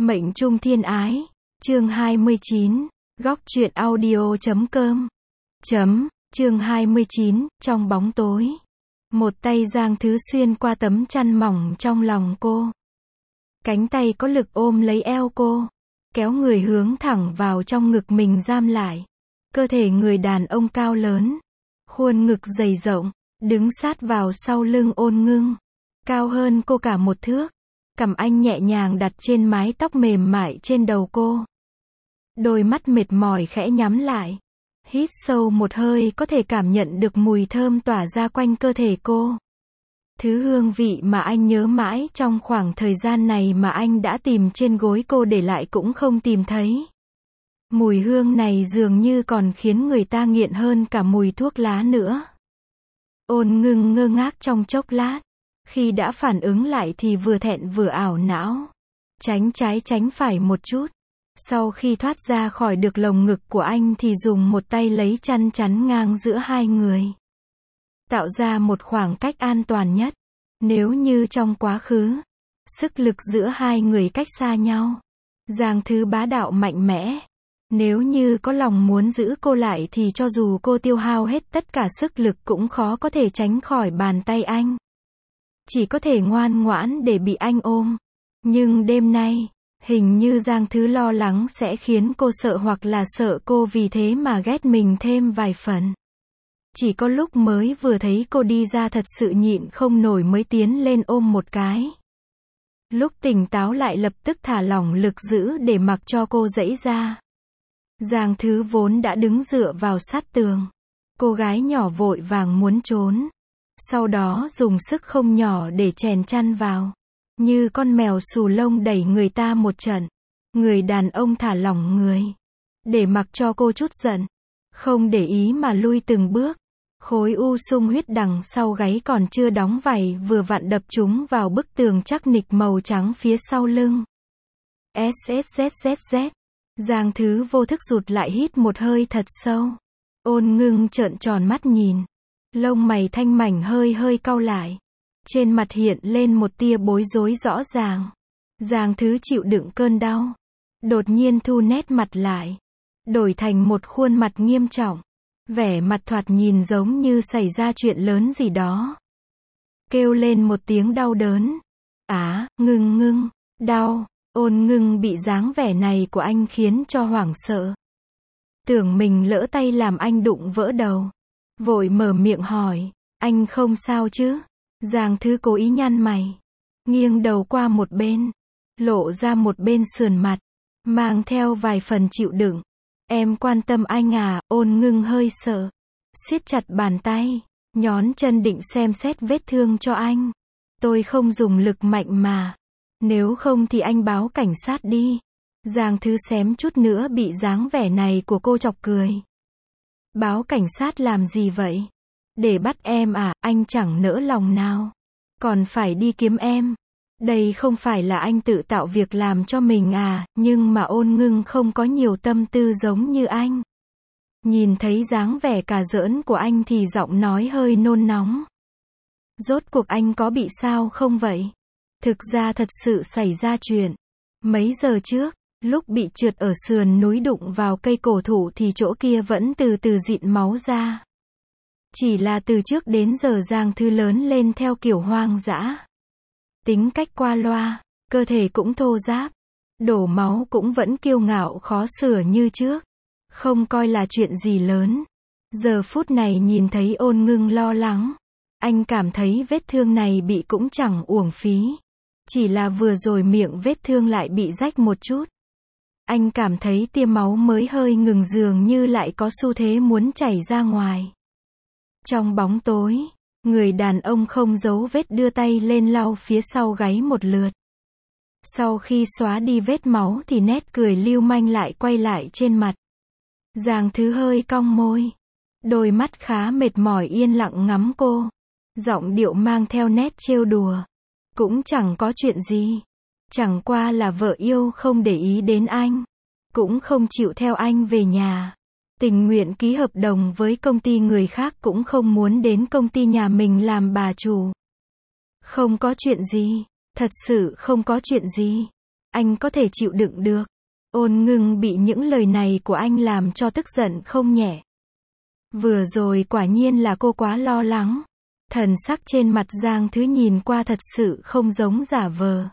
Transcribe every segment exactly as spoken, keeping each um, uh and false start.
Mệnh trung thiên ái, chương hai mươi chín, góc truyện audio chấm com. Chấm, chương hai mươi chín, trong bóng tối. Một tay Giang Thứ xuyên qua tấm chăn mỏng trong lòng cô. Cánh tay có lực ôm lấy eo cô, kéo người hướng thẳng vào trong ngực mình giam lại. Cơ thể người đàn ông cao lớn, khuôn ngực dày rộng, đứng sát vào sau lưng Ôn Ngưng. Cao hơn cô cả một thước. Cằm anh nhẹ nhàng đặt trên mái tóc mềm mại trên đầu cô. Đôi mắt mệt mỏi khẽ nhắm lại. Hít sâu một hơi có thể cảm nhận được mùi thơm tỏa ra quanh cơ thể cô. Thứ hương vị mà anh nhớ mãi trong khoảng thời gian này mà anh đã tìm trên gối cô để lại cũng không tìm thấy. Mùi hương này dường như còn khiến người ta nghiện hơn cả mùi thuốc lá nữa. Ôn Ngưng ngơ ngác trong chốc lát. Khi đã phản ứng lại thì vừa thẹn vừa ảo não. Tránh trái tránh phải một chút. Sau khi thoát ra khỏi được lồng ngực của anh thì dùng một tay lấy chăn chắn ngang giữa hai người. Tạo ra một khoảng cách an toàn nhất. Nếu như trong quá khứ, sức lực giữa hai người cách xa nhau. Giang Thứ bá đạo mạnh mẽ. Nếu như có lòng muốn giữ cô lại thì cho dù cô tiêu hao hết tất cả sức lực cũng khó có thể tránh khỏi bàn tay anh. Chỉ có thể ngoan ngoãn để bị anh ôm. Nhưng đêm nay, hình như Giang Thứ lo lắng sẽ khiến cô sợ hoặc là sợ cô vì thế mà ghét mình thêm vài phần. Chỉ có lúc mới vừa thấy cô đi ra thật sự nhịn không nổi mới tiến lên ôm một cái. Lúc tỉnh táo lại lập tức thả lỏng lực giữ để mặc cho cô giãy ra. Giang Thứ vốn đã đứng dựa vào sát tường. Cô gái nhỏ vội vàng muốn trốn. Sau đó dùng sức không nhỏ để chèn chăn vào. Như con mèo xù lông đẩy người ta một trận. Người đàn ông thả lỏng người. Để mặc cho cô chút giận. Không để ý mà lui từng bước. Khối u sung huyết đằng sau gáy còn chưa đóng vảy vừa vặn đập chúng vào bức tường chắc nịch màu trắng phía sau lưng. SSZZZ. Giang Thứ vô thức rụt lại hít một hơi thật sâu. Ôn Ngưng trợn tròn mắt nhìn. Lông mày thanh mảnh hơi hơi cau lại. Trên mặt hiện lên một tia bối rối rõ ràng. Giang Thứ chịu đựng cơn đau. Đột nhiên thu nét mặt lại. Đổi thành một khuôn mặt nghiêm trọng. Vẻ mặt thoạt nhìn giống như xảy ra chuyện lớn gì đó. Kêu lên một tiếng đau đớn. Á, Ngưng Ngưng, đau. Ôn Ngưng bị dáng vẻ này của anh khiến cho hoảng sợ. Tưởng mình lỡ tay làm anh đụng vỡ đầu. Vội mở miệng hỏi, anh không sao chứ? Giang Thứ cố ý nhăn mày. Nghiêng đầu qua một bên. Lộ ra một bên sườn mặt. Mang theo vài phần chịu đựng. Em quan tâm anh à? Ôn Ngưng hơi sợ. Siết chặt bàn tay. Nhón chân định xem xét vết thương cho anh. Tôi không dùng lực mạnh mà. Nếu không thì anh báo cảnh sát đi. Giang Thứ xém chút nữa bị dáng vẻ này của cô chọc cười. Báo cảnh sát làm gì vậy? Để bắt em à? Anh chẳng nỡ lòng nào. Còn phải đi kiếm em. Đây không phải là anh tự tạo việc làm cho mình à? Nhưng mà Ôn Ngưng không có nhiều tâm tư giống như anh. Nhìn thấy dáng vẻ cà giỡn của anh thì giọng nói hơi nôn nóng. Rốt cuộc anh có bị sao không vậy? Thực ra thật sự xảy ra chuyện. Mấy giờ trước, lúc bị trượt ở sườn núi đụng vào cây cổ thụ thì chỗ kia vẫn từ từ dịn máu ra. Chỉ là từ trước đến giờ Giang Thứ lớn lên theo kiểu hoang dã. Tính cách qua loa, cơ thể cũng thô ráp. Đổ máu cũng vẫn kiêu ngạo khó sửa như trước. Không coi là chuyện gì lớn. Giờ phút này nhìn thấy Ôn Ngưng lo lắng. Anh cảm thấy vết thương này bị cũng chẳng uổng phí. Chỉ là vừa rồi miệng vết thương lại bị rách một chút. Anh cảm thấy tia máu mới hơi ngừng dường như lại có xu thế muốn chảy ra ngoài. Trong bóng tối, người đàn ông không giấu vết đưa tay lên lau phía sau gáy một lượt. Sau khi xóa đi vết máu thì nét cười lưu manh lại quay lại trên mặt. Giang Thứ hơi cong môi. Đôi mắt khá mệt mỏi yên lặng ngắm cô. Giọng điệu mang theo nét trêu đùa. Cũng chẳng có chuyện gì. Chẳng qua là vợ yêu không để ý đến anh. Cũng không chịu theo anh về nhà. Tình nguyện ký hợp đồng với công ty người khác cũng không muốn đến công ty nhà mình làm bà chủ. Không có chuyện gì. Thật sự không có chuyện gì. Anh có thể chịu đựng được. Ôn Ngưng bị những lời này của anh làm cho tức giận không nhẹ. Vừa rồi quả nhiên là cô quá lo lắng. Thần sắc trên mặt Giang Thứ nhìn qua thật sự không giống giả vờ.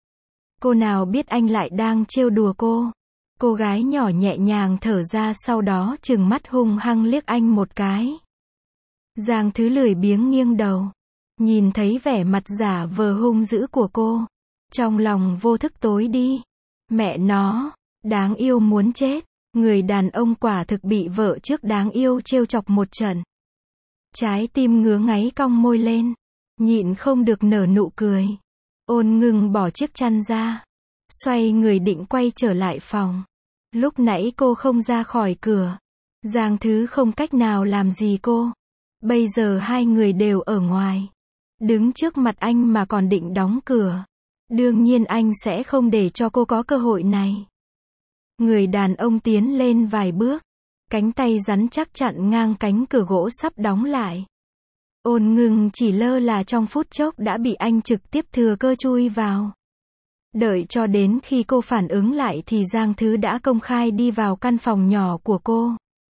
Cô nào biết anh lại đang trêu đùa cô. Cô gái nhỏ nhẹ nhàng thở ra, sau đó trừng mắt hung hăng liếc anh một cái. Giang Thứ lười biếng nghiêng đầu. Nhìn thấy vẻ mặt giả vờ hung dữ của cô. Trong lòng vô thức tối đi. Mẹ nó, đáng yêu muốn chết. Người đàn ông quả thực bị vợ trước đáng yêu trêu chọc một trận. Trái tim ngứa ngáy cong môi lên. Nhịn không được nở nụ cười. Ôn Ngưng bỏ chiếc chăn ra. Xoay người định quay trở lại phòng. Lúc nãy cô không ra khỏi cửa. Giang Thứ không cách nào làm gì cô. Bây giờ hai người đều ở ngoài. Đứng trước mặt anh mà còn định đóng cửa. Đương nhiên anh sẽ không để cho cô có cơ hội này. Người đàn ông tiến lên vài bước. Cánh tay rắn chắc chặn ngang cánh cửa gỗ sắp đóng lại. Ôn Ngưng chỉ lơ là trong phút chốc đã bị anh trực tiếp thừa cơ chui vào. Đợi cho đến khi cô phản ứng lại thì Giang Thứ đã công khai đi vào căn phòng nhỏ của cô.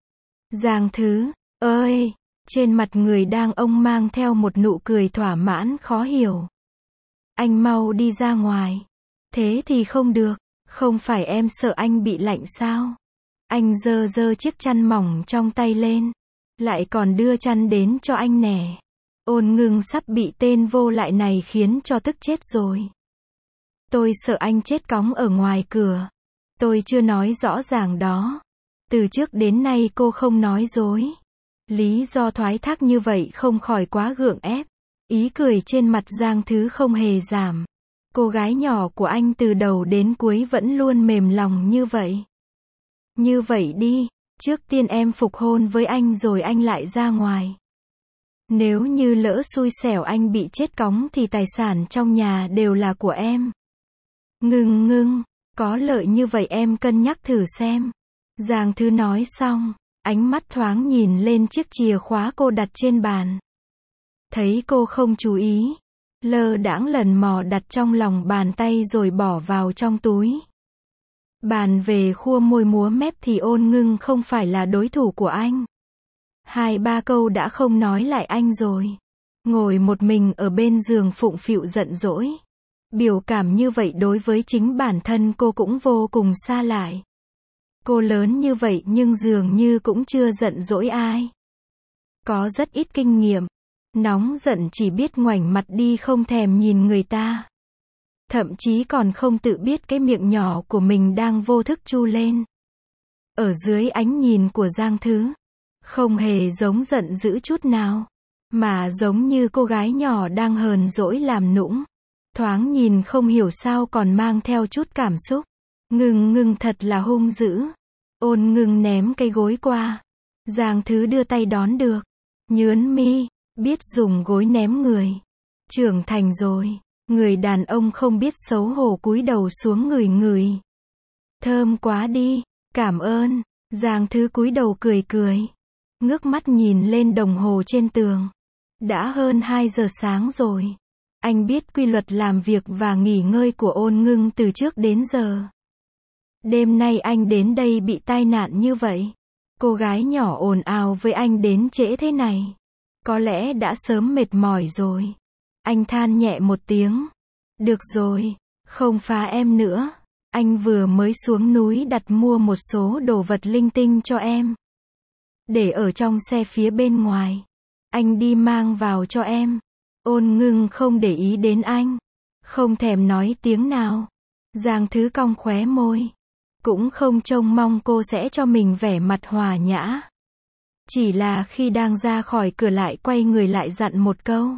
Giang Thứ, ơi! Trên mặt người đàn ông mang theo một nụ cười thỏa mãn khó hiểu. Anh mau đi ra ngoài. Thế thì không được. Không phải em sợ anh bị lạnh sao? Anh giơ giơ chiếc chăn mỏng trong tay lên. Lại còn đưa chăn đến cho anh nè. Ôn Ngưng sắp bị tên vô lại này khiến cho tức chết rồi. Tôi sợ anh chết cóng ở ngoài cửa. Tôi chưa nói rõ ràng đó. Từ trước đến nay cô không nói dối. Lý do thoái thác như vậy không khỏi quá gượng ép. Ý cười trên mặt Giang Thứ không hề giảm. Cô gái nhỏ của anh từ đầu đến cuối vẫn luôn mềm lòng như vậy. Như vậy đi, trước tiên em phục hôn với anh rồi anh lại ra ngoài. Nếu như lỡ xui xẻo anh bị chết cóng thì tài sản trong nhà đều là của em. Ngưng ngưng, có lợi như vậy em cân nhắc thử xem. Giang Thứ nói xong, ánh mắt thoáng nhìn lên chiếc chìa khóa cô đặt trên bàn. Thấy cô không chú ý, lơ đãng lần mò đặt trong lòng bàn tay rồi bỏ vào trong túi. Bàn về khua môi múa mép thì Ôn Ngưng không phải là đối thủ của anh. Hai ba câu đã không nói lại anh rồi. Ngồi một mình ở bên giường phụng phịu giận dỗi. Biểu cảm như vậy đối với chính bản thân cô cũng vô cùng xa lạ. Cô lớn như vậy nhưng dường như cũng chưa giận dỗi ai. Có rất ít kinh nghiệm. Nóng giận chỉ biết ngoảnh mặt đi không thèm nhìn người ta. Thậm chí còn không tự biết cái miệng nhỏ của mình đang vô thức chu lên. Ở dưới ánh nhìn của Giang Thứ, không hề giống giận dữ chút nào, mà giống như cô gái nhỏ đang hờn dỗi làm nũng. Thoáng nhìn không hiểu sao còn mang theo chút cảm xúc. Ngưng ngưng thật là hung dữ. Ôn Ngưng ném cây gối qua. Giang Thứ đưa tay đón được. Nhớn mi, biết dùng gối ném người. Trưởng thành rồi. Người đàn ông không biết xấu hổ cúi đầu xuống ngửi ngửi. Thơm quá đi, cảm ơn. Giang Thứ cúi đầu cười cười. Ngước mắt nhìn lên đồng hồ trên tường. Đã hơn hai giờ sáng rồi. Anh biết quy luật làm việc và nghỉ ngơi của Ôn Ngưng từ trước đến giờ. Đêm nay anh đến đây bị tai nạn như vậy. Cô gái nhỏ ồn ào với anh đến trễ thế này. Có lẽ đã sớm mệt mỏi rồi. Anh than nhẹ một tiếng. Được rồi, không phá em nữa. Anh vừa mới xuống núi đặt mua một số đồ vật linh tinh cho em. Để ở trong xe phía bên ngoài. Anh đi mang vào cho em. Ôn Ngưng không để ý đến anh. Không thèm nói tiếng nào. Giang Thứ cong khóe môi. Cũng không trông mong cô sẽ cho mình vẻ mặt hòa nhã. Chỉ là khi đang ra khỏi cửa lại quay người lại dặn một câu.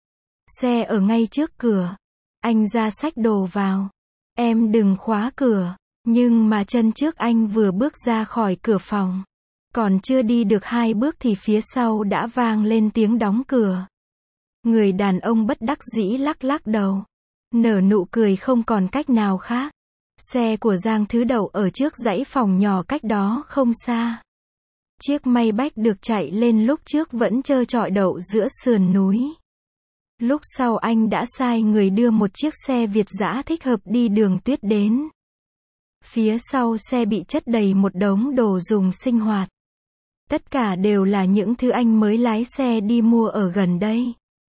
Xe ở ngay trước cửa. Anh ra xách đồ vào. Em đừng khóa cửa. Nhưng mà chân trước anh vừa bước ra khỏi cửa phòng. Còn chưa đi được hai bước thì phía sau đã vang lên tiếng đóng cửa. Người đàn ông bất đắc dĩ lắc lắc đầu. Nở nụ cười không còn cách nào khác. Xe của Giang Thứ đậu ở trước dãy phòng nhỏ cách đó không xa. Chiếc Maybach được chạy lên lúc trước vẫn trơ trọi đậu giữa sườn núi. Lúc sau anh đã sai người đưa một chiếc xe Việt dã thích hợp đi đường tuyết đến. Phía sau xe bị chất đầy một đống đồ dùng sinh hoạt. Tất cả đều là những thứ anh mới lái xe đi mua ở gần đây.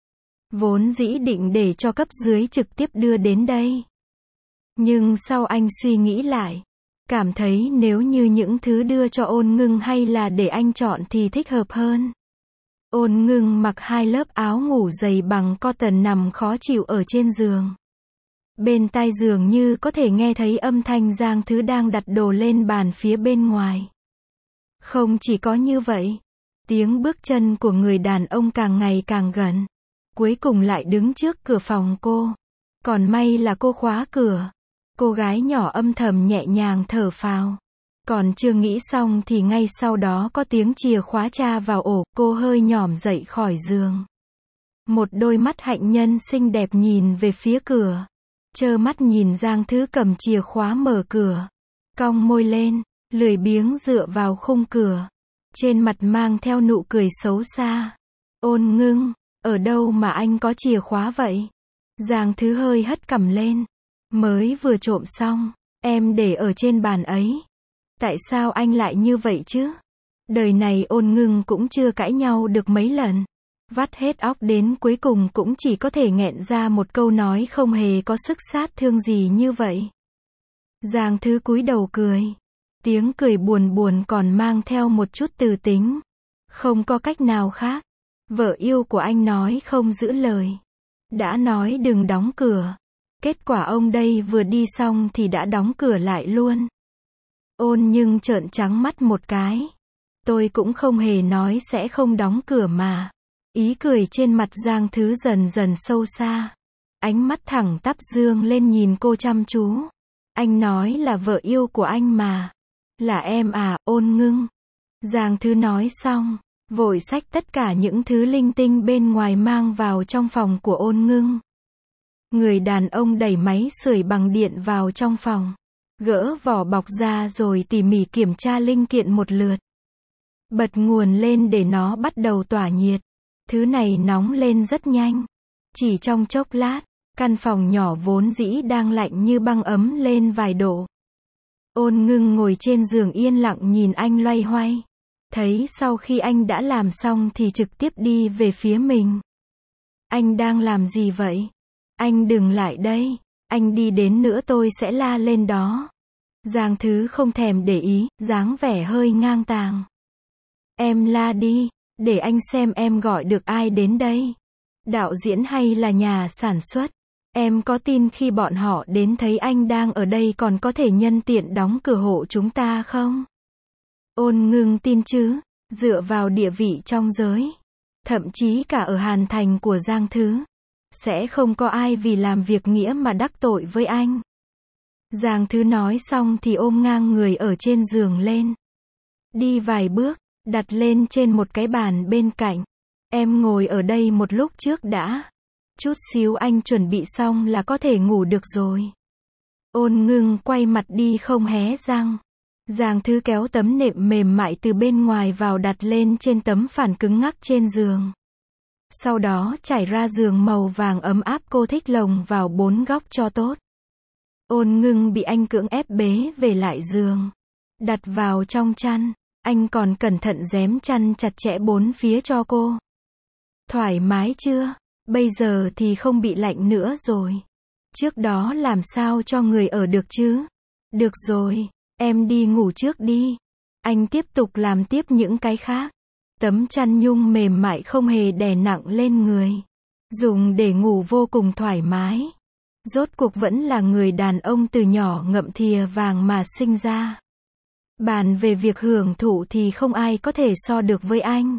Vốn dĩ định để cho cấp dưới trực tiếp đưa đến đây. Nhưng sau anh suy nghĩ lại, cảm thấy nếu như những thứ đưa cho Ôn Ngưng hay là để anh chọn thì thích hợp hơn. Ôn Ngưng mặc hai lớp áo ngủ dày bằng cotton nằm khó chịu ở trên giường. Bên tai giường như có thể nghe thấy âm thanh Giang Thứ đang đặt đồ lên bàn phía bên ngoài. Không chỉ có như vậy, tiếng bước chân của người đàn ông càng ngày càng gần. Cuối cùng lại đứng trước cửa phòng cô. Còn may là cô khóa cửa. Cô gái nhỏ âm thầm nhẹ nhàng thở phào. Còn chưa nghĩ xong thì ngay sau đó có tiếng chìa khóa tra vào ổ, cô hơi nhỏm dậy khỏi giường. Một đôi mắt hạnh nhân xinh đẹp nhìn về phía cửa. Trơ mắt nhìn Giang Thứ cầm chìa khóa mở cửa. Cong môi lên, lười biếng dựa vào khung cửa. Trên mặt mang theo nụ cười xấu xa. Ôn Ngưng, ở đâu mà anh có chìa khóa vậy? Giang Thứ hơi hất cằm lên. Mới vừa trộm xong, em để ở trên bàn ấy. Tại sao anh lại như vậy chứ? Đời này Ôn Ngưng cũng chưa cãi nhau được mấy lần. Vắt hết óc đến cuối cùng cũng chỉ có thể nghẹn ra một câu nói không hề có sức sát thương gì như vậy. Giang Thứ cúi đầu cười. Tiếng cười buồn buồn còn mang theo một chút từ tính. Không có cách nào khác. Vợ yêu của anh nói không giữ lời. Đã nói đừng đóng cửa. Kết quả ông đây vừa đi xong thì đã đóng cửa lại luôn. Ôn Nhưng trợn trắng mắt một cái. Tôi cũng không hề nói sẽ không đóng cửa mà. Ý cười trên mặt Giang Thứ dần dần sâu xa. Ánh mắt thẳng tắp dương lên nhìn cô chăm chú. Anh nói là vợ yêu của anh mà. Là em à, Ôn Ngưng. Giang Thứ nói xong, vội xách tất cả những thứ linh tinh bên ngoài mang vào trong phòng của Ôn Ngưng. Người đàn ông đẩy máy sưởi bằng điện vào trong phòng. Gỡ vỏ bọc ra rồi tỉ mỉ kiểm tra linh kiện một lượt. Bật nguồn lên để nó bắt đầu tỏa nhiệt. Thứ này nóng lên rất nhanh. Chỉ trong chốc lát, căn phòng nhỏ vốn dĩ đang lạnh như băng ấm lên vài độ. Ôn Ngưng ngồi trên giường yên lặng nhìn anh loay hoay. Thấy sau khi anh đã làm xong thì trực tiếp đi về phía mình. Anh đang làm gì vậy? Anh đừng lại đây. Anh đi đến nữa tôi sẽ la lên đó. Giang Thứ không thèm để ý, dáng vẻ hơi ngang tàng. Em la đi, để anh xem em gọi được ai đến đây. Đạo diễn hay là nhà sản xuất? Em có tin khi bọn họ đến thấy anh đang ở đây còn có thể nhân tiện đóng cửa hộ chúng ta không? Ôn Ngưng tin chứ, dựa vào địa vị trong giới. Thậm chí cả ở Hàn Thành của Giang Thứ. Sẽ không có ai vì làm việc nghĩa mà đắc tội với anh. Giang Thứ nói xong thì ôm ngang người ở trên giường lên. Đi vài bước, đặt lên trên một cái bàn bên cạnh. Em ngồi ở đây một lúc trước đã. Chút xíu anh chuẩn bị xong là có thể ngủ được rồi. Ôn Ngưng quay mặt đi không hé răng. Giang Thứ kéo tấm nệm mềm mại từ bên ngoài vào đặt lên trên tấm phản cứng ngắc trên giường. Sau đó trải ra giường màu vàng ấm áp cô thích lồng vào bốn góc cho tốt. Ôn Ngưng bị anh cưỡng ép bế về lại giường. Đặt vào trong chăn. Anh còn cẩn thận rém chăn chặt chẽ bốn phía cho cô. Thoải mái chưa? Bây giờ thì không bị lạnh nữa rồi. Trước đó làm sao cho người ở được chứ? Được rồi, em đi ngủ trước đi. Anh tiếp tục làm tiếp những cái khác. Tấm chăn nhung mềm mại không hề đè nặng lên người. Dùng để ngủ vô cùng thoải mái. Rốt cuộc vẫn là người đàn ông từ nhỏ ngậm thìa vàng mà sinh ra. Bàn về việc hưởng thụ thì không ai có thể so được với anh.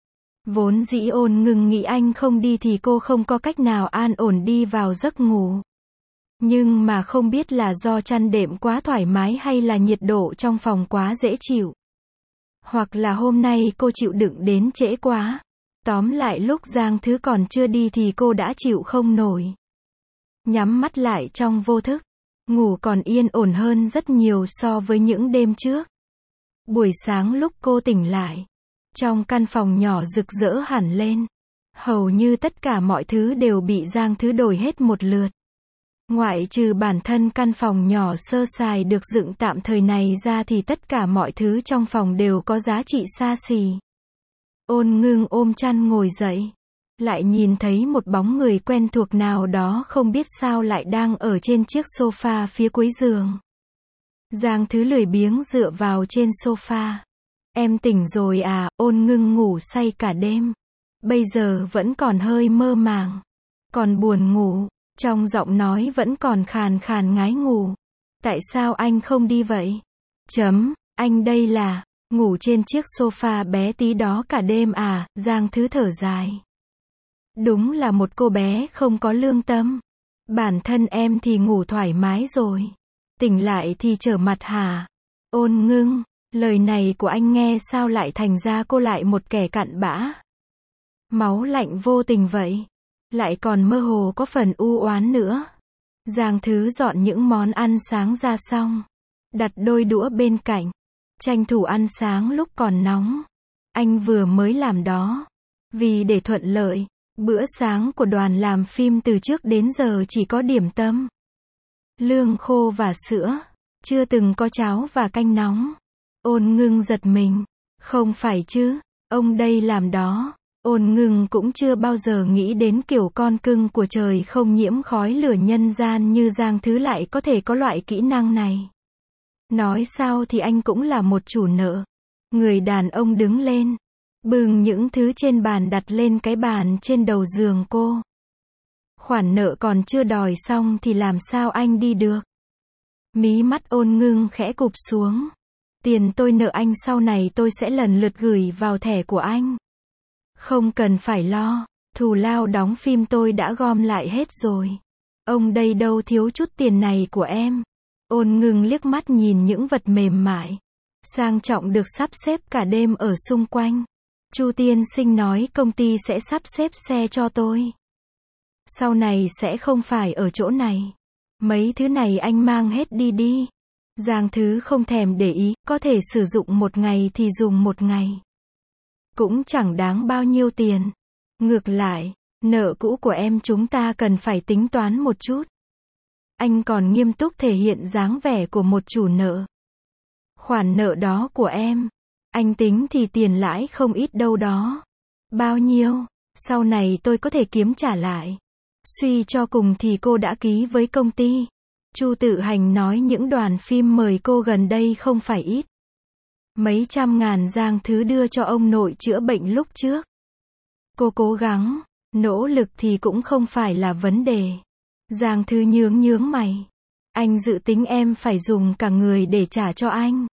Vốn dĩ Ôn Ngưng nghĩ anh không đi thì cô không có cách nào an ổn đi vào giấc ngủ. Nhưng mà không biết là do chăn đệm quá thoải mái hay là nhiệt độ trong phòng quá dễ chịu. Hoặc là hôm nay cô chịu đựng đến trễ quá. Tóm lại lúc Giang Thứ còn chưa đi thì cô đã chịu không nổi. Nhắm mắt lại trong vô thức. Ngủ còn yên ổn hơn rất nhiều so với những đêm trước. Buổi sáng lúc cô tỉnh lại. Trong căn phòng nhỏ rực rỡ hẳn lên. Hầu như tất cả mọi thứ đều bị Giang Thứ đổi hết một lượt. Ngoại trừ bản thân căn phòng nhỏ sơ sài được dựng tạm thời này ra thì tất cả mọi thứ trong phòng đều có giá trị xa xỉ. Ôn Ngưng ôm chăn ngồi dậy. Lại nhìn thấy một bóng người quen thuộc nào đó không biết sao lại đang ở trên chiếc sofa phía cuối giường. Giang Thứ lười biếng dựa vào trên sofa. Em tỉnh rồi à? Ôn Ngưng ngủ say cả đêm. Bây giờ vẫn còn hơi mơ màng. Còn buồn ngủ. Trong giọng nói vẫn còn khàn khàn ngái ngủ. Tại sao anh không đi vậy? Chấm, anh đây là, ngủ trên chiếc sofa bé tí đó cả đêm à? Giang Thứ thở dài. Đúng là một cô bé không có lương tâm. Bản thân em thì ngủ thoải mái rồi. Tỉnh lại thì trở mặt hả? Ôn Ngưng, lời này của anh nghe sao lại thành ra cô lại một kẻ cặn bã. Máu lạnh vô tình vậy. Lại còn mơ hồ có phần u oán nữa. Giang Thứ dọn những món ăn sáng ra xong. Đặt đôi đũa bên cạnh. Tranh thủ ăn sáng lúc còn nóng. Anh vừa mới làm đó. Vì để thuận lợi, bữa sáng của đoàn làm phim từ trước đến giờ chỉ có điểm tâm, lương khô và sữa. Chưa từng có cháo và canh nóng. Ôn Ngưng giật mình. Không phải chứ, ông đây làm đó. Ôn Ngưng cũng chưa bao giờ nghĩ đến kiểu con cưng của trời không nhiễm khói lửa nhân gian như Giang Thứ lại có thể có loại kỹ năng này. Nói sao thì anh cũng là một chủ nợ. Người đàn ông đứng lên, bưng những thứ trên bàn đặt lên cái bàn trên đầu giường cô. Khoản nợ còn chưa đòi xong thì làm sao anh đi được? Mí mắt Ôn Ngưng khẽ cụp xuống. Tiền tôi nợ anh sau này tôi sẽ lần lượt gửi vào thẻ của anh. Không cần phải lo, thù lao đóng phim tôi đã gom lại hết rồi. Ông đây đâu thiếu chút tiền này của em. Ôn Ngưng liếc mắt nhìn những vật mềm mại, sang trọng được sắp xếp cả đêm ở xung quanh. Chu tiên sinh nói công ty sẽ sắp xếp xe cho tôi. Sau này sẽ không phải ở chỗ này. Mấy thứ này anh mang hết đi đi. Giang Thứ không thèm để ý, có thể sử dụng một ngày thì dùng một ngày. Cũng chẳng đáng bao nhiêu tiền. Ngược lại, nợ cũ của em chúng ta cần phải tính toán một chút. Anh còn nghiêm túc thể hiện dáng vẻ của một chủ nợ. Khoản nợ đó của em, anh tính thì tiền lãi không ít đâu đó. Bao nhiêu? Sau này tôi có thể kiếm trả lại. Suy cho cùng thì cô đã ký với công ty. Chu Tự Hành nói những đoàn phim mời cô gần đây không phải ít. Mấy trăm ngàn Giang Thứ đưa cho ông nội chữa bệnh lúc trước. Cô cố gắng, nỗ lực thì cũng không phải là vấn đề. Giang Thứ nhướng nhướng mày. Anh dự tính em phải dùng cả người để trả cho anh.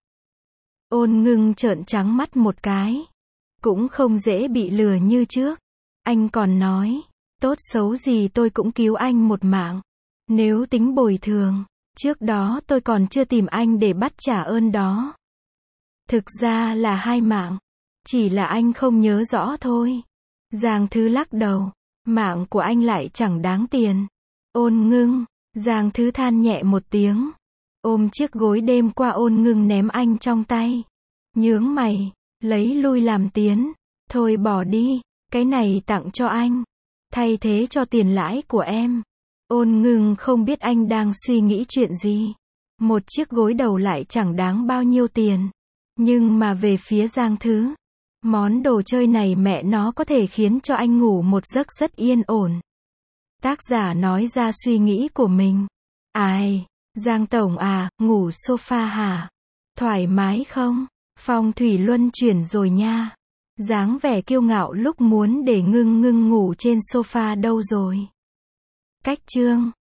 Ôn Ngưng trợn trắng mắt một cái. Cũng không dễ bị lừa như trước. Anh còn nói, tốt xấu gì tôi cũng cứu anh một mạng. Nếu tính bồi thường, trước đó tôi còn chưa tìm anh để bắt trả ơn đó. Thực ra là hai mạng. Chỉ là anh không nhớ rõ thôi. Giang Thứ lắc đầu. Mạng của anh lại chẳng đáng tiền. Ôn Ngưng. Giang Thứ than nhẹ một tiếng. Ôm chiếc gối đêm qua Ôn Ngưng ném anh trong tay. Nhướng mày. Lấy lui làm tiến. Thôi bỏ đi. Cái này tặng cho anh. Thay thế cho tiền lãi của em. Ôn Ngưng không biết anh đang suy nghĩ chuyện gì. Một chiếc gối đầu lại chẳng đáng bao nhiêu tiền. Nhưng mà về phía Giang Thứ, món đồ chơi này mẹ nó có thể khiến cho anh ngủ một giấc rất yên ổn. Tác giả nói ra suy nghĩ của mình. Ai, Giang Tổng à, ngủ sofa hả? Thoải mái không? Phong thủy luân chuyển rồi nha. Dáng vẻ kiêu ngạo lúc muốn để Ngưng Ngưng ngủ trên sofa đâu rồi? Cách chương